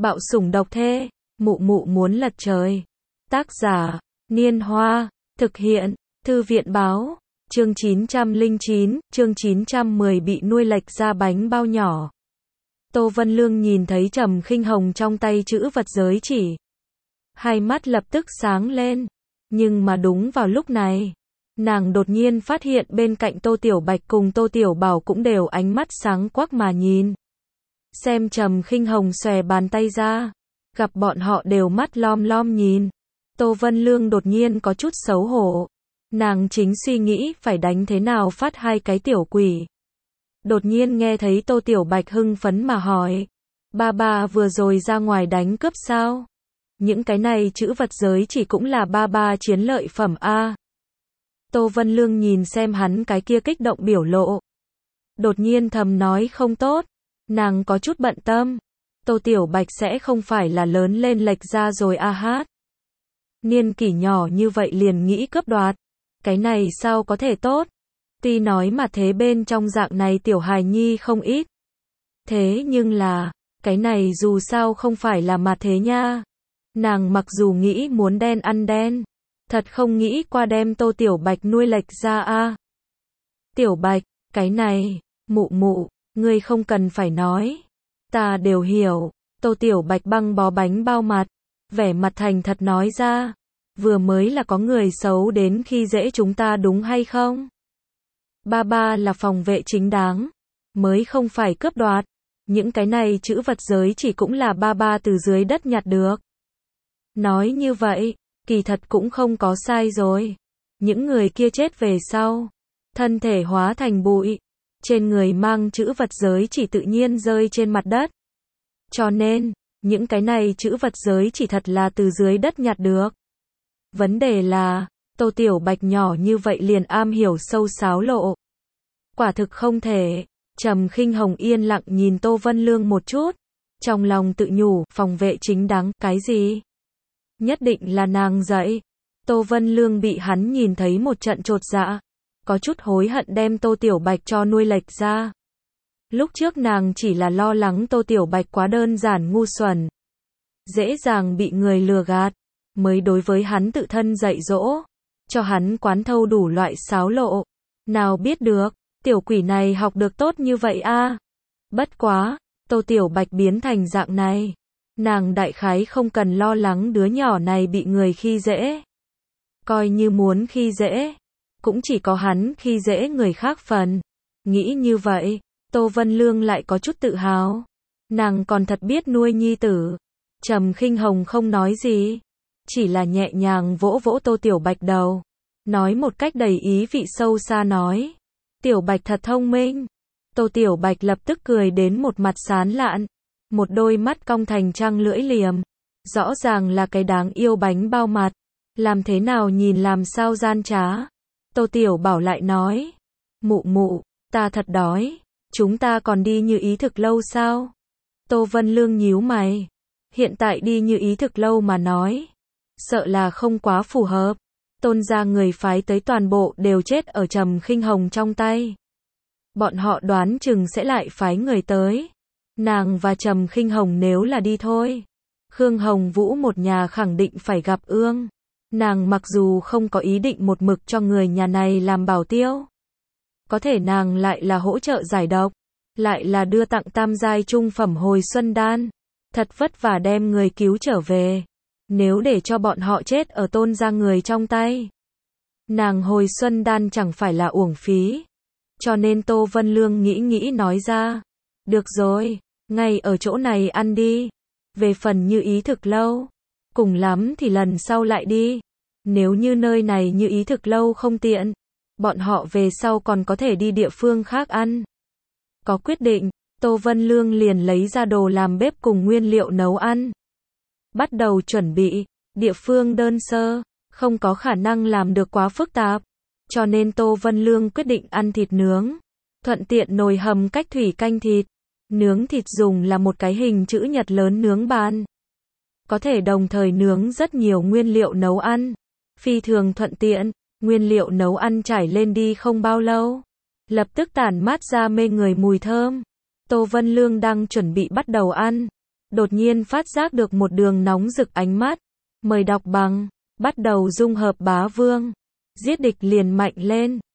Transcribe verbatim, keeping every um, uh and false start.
Bạo sủng độc thê, mụ mụ muốn lật trời. Tác giả, Niên Hoa, thực hiện, Thư viện báo, chương chín trăm lẻ chín, chương chín trăm mười bị nuôi lệch ra bánh bao nhỏ. Tô Vân Lương nhìn thấy Trầm Khinh Hồng trong tay chữ vật giới chỉ. Hai mắt lập tức sáng lên, nhưng mà đúng vào lúc này, nàng đột nhiên phát hiện bên cạnh Tô Tiểu Bạch cùng Tô Tiểu Bảo cũng đều ánh mắt sáng quắc mà nhìn. Xem Trầm Khinh Hồng xòe bàn tay ra, gặp bọn họ đều mắt lom lom nhìn. Tô Vân Lương đột nhiên có chút xấu hổ. Nàng chính suy nghĩ phải đánh thế nào phát hai cái tiểu quỷ. Đột nhiên nghe thấy Tô Tiểu Bạch hưng phấn mà hỏi. Ba ba vừa rồi ra ngoài đánh cướp sao? Những cái này chữ vật giới chỉ cũng là ba ba chiến lợi phẩm a. Tô Vân Lương nhìn xem hắn cái kia kích động biểu lộ. Đột nhiên thầm nói không tốt. Nàng có chút bận tâm. Tô Tiểu Bạch sẽ không phải là lớn lên lệch ra rồi a hát. Niên kỷ nhỏ như vậy liền nghĩ cướp đoạt. Cái này sao có thể tốt? Tuy nói mà thế bên trong dạng này tiểu hài nhi không ít. Thế nhưng là, cái này dù sao không phải là mà thế nha. Nàng mặc dù nghĩ muốn đen ăn đen, thật không nghĩ qua đem Tô Tiểu Bạch nuôi lệch ra a. Tiểu Bạch, cái này, mụ mụ, ngươi không cần phải nói. Ta đều hiểu. Tô Tiểu Bạch băng bó bánh bao mặt, vẻ mặt thành thật nói ra. Vừa mới là có người xấu đến khi dễ chúng ta đúng hay không? Ba ba là phòng vệ chính đáng, mới không phải cướp đoạt. Những cái này chữ vật giới chỉ cũng là ba ba từ dưới đất nhặt được. Nói như vậy, kỳ thật cũng không có sai rồi. Những người kia chết về sau, thân thể hóa thành bụi, trên người mang chữ vật giới chỉ tự nhiên rơi trên mặt đất. Cho nên, những cái này chữ vật giới chỉ thật là từ dưới đất nhặt được. Vấn đề là, Tô Tiểu Bạch nhỏ như vậy liền am hiểu sâu sáo lộ. Quả thực không thể. Trầm Khinh Hồng yên lặng nhìn Tô Vân Lương một chút, trong lòng tự nhủ, phòng vệ chính đáng, cái gì? Nhất định là nàng dạy. Tô Vân Lương bị hắn nhìn thấy một trận chột dạ, có chút hối hận đem Tô Tiểu Bạch cho nuôi lệch ra. Lúc trước nàng chỉ là lo lắng Tô Tiểu Bạch quá đơn giản ngu xuẩn, dễ dàng bị người lừa gạt, mới đối với hắn tự thân dạy dỗ, cho hắn quán thâu đủ loại xáo lộ. Nào biết được, tiểu quỷ này học được tốt như vậy a. Bất quá, Tô Tiểu Bạch biến thành dạng này, nàng đại khái không cần lo lắng đứa nhỏ này bị người khi dễ. Coi như muốn khi dễ, cũng chỉ có hắn khi dễ người khác phần. Nghĩ như vậy, Tô Vân Lương lại có chút tự hào. Nàng còn thật biết nuôi nhi tử. Trầm Khinh Hồng không nói gì, chỉ là nhẹ nhàng vỗ vỗ Tô Tiểu Bạch đầu, nói một cách đầy ý vị sâu xa nói. Tiểu Bạch thật thông minh. Tô Tiểu Bạch lập tức cười đến một mặt sán lạn, một đôi mắt cong thành trăng lưỡi liềm. Rõ ràng là cái đáng yêu bánh bao mặt, làm thế nào nhìn làm sao gian trá. Tô Tiểu Bảo lại nói, mụ mụ, ta thật đói, chúng ta còn đi Như Ý Thực Lâu sao? Tô Vân Lương nhíu mày, hiện tại đi Như Ý Thực Lâu mà nói, sợ là không quá phù hợp. Tôn gia người phái tới toàn bộ đều chết ở Trầm Khinh Hồng trong tay. Bọn họ đoán chừng sẽ lại phái người tới. Nàng và Trầm Khinh Hồng nếu là đi thôi, Khương Hồng Vũ một nhà khẳng định phải gặp ương. Nàng mặc dù không có ý định một mực cho người nhà này làm bảo tiêu, có thể nàng lại là hỗ trợ giải độc, lại là đưa tặng tam giai trung phẩm hồi xuân đan, thật vất vả đem người cứu trở về. Nếu để cho bọn họ chết ở Tôn gia người trong tay, nàng hồi xuân đan chẳng phải là uổng phí. Cho nên Tô Vân Lương nghĩ nghĩ nói ra, được rồi, ngay ở chỗ này ăn đi. Về phần Như Ý Thực Lâu, cùng lắm thì lần sau lại đi. Nếu như nơi này Như Ý Thực Lâu không tiện, bọn họ về sau còn có thể đi địa phương khác ăn. Có quyết định, Tô Vân Lương liền lấy ra đồ làm bếp cùng nguyên liệu nấu ăn. Bắt đầu chuẩn bị. Địa phương đơn sơ, không có khả năng làm được quá phức tạp. Cho nên Tô Vân Lương quyết định ăn thịt nướng. Thuận tiện nồi hầm cách thủy canh thịt. Nướng thịt dùng là một cái hình chữ nhật lớn nướng bàn. Có thể đồng thời nướng rất nhiều nguyên liệu nấu ăn. Phi thường thuận tiện, nguyên liệu nấu ăn trải lên đi không bao lâu, lập tức tản mát ra mê người mùi thơm. Tô Vân Lương đang chuẩn bị bắt đầu ăn, đột nhiên phát giác được một đường nóng rực ánh mắt. Mời đọc bằng, bắt đầu dung hợp bá vương. Giết địch liền mạnh lên.